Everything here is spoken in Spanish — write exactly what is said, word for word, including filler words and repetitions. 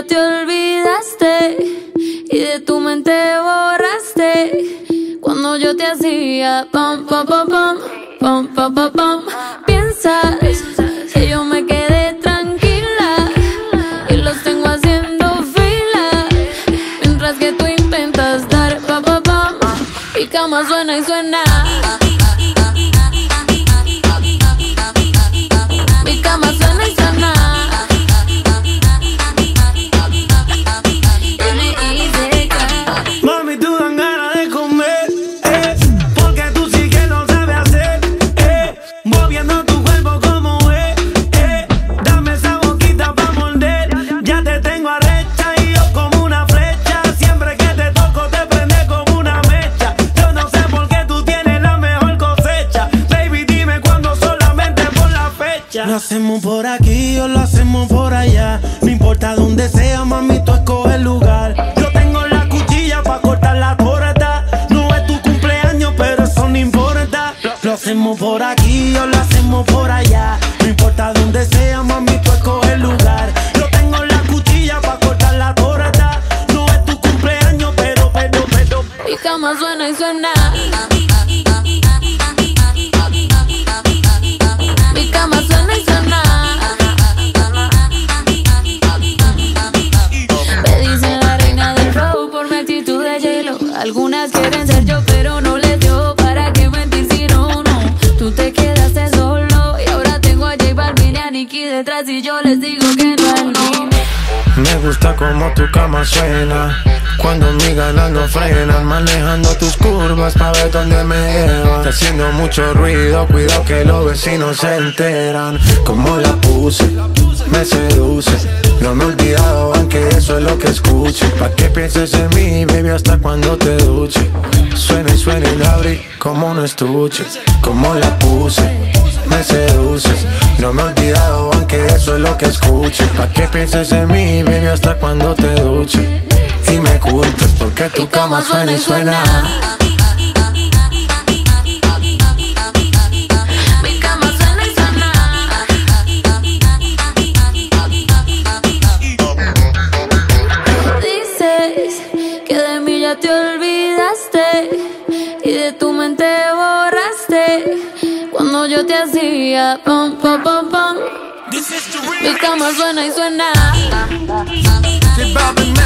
te olvidaste y de tu mente borraste cuando yo te hacía pam, pam, pam, pam, pam, pam, pam, pam. Piensas que yo me quedé tranquila y los tengo haciendo fila mientras que tú intentas dar pam, pam, pam. Mi cama suena y suena. Mi cama suena y suena. Mami, tú dan ganas de comer, eh, porque tú sí que lo sabes hacer, eh, moviendo tu cuerpo como es, eh, dame esa boquita pa' morder, ya te tengo arrecha y yo como una flecha, siempre que te toco te prende como una mecha, yo no sé por qué tú tienes la mejor cosecha, baby dime cuándo solamente por la fecha. Lo hacemos por aquí o lo hacemos por allá, no importa dónde sea, mami, tú escoge el lugar. Yo tengo la cuchilla pa' cortar la torta, no es tu cumpleaños, pero eso no importa. Lo hacemos por aquí o lo hacemos por allá, no importa dónde sea, mami, tú escoge el lugar. Yo tengo la cuchilla pa' cortar la torta, no es tu cumpleaños, pero, pero, pero. Mi cama suena y suena. Mi cama suena y suena. Me dicen la reina del flow por mi actitud de hielo. Algunas quieren ser yo, pero no les dio. ¿Para qué mentir si no, no? Tú te quedaste solo y ahora tengo a J Balvin y a Nicki detrás y yo les digo que no es no. Me gusta como tu cama suena cuando mis ganas no frenan, manejando tus curvas pa' ver dónde me llevan. Está haciendo mucho ruido, cuidado que los vecinos se enteran. Como la puse, me seduce, no me he olvidado aunque eso es lo que escuche. Pa' que pienses en mí, baby, hasta cuando te duche. Suena y suena y la abrí como un estuche. Como la puse, me seduces, no me he olvidado aunque eso es lo que escuche. Pa' que pienses en mí, baby, hasta cuando te duche y me culpes porque tu cama suena y suena. Mi cama suena y suena. Dices que de mí ya te olvidaste y de tu mente borraste cuando yo te hacía pam, pam, pam, pam. Mi cama suena y suena.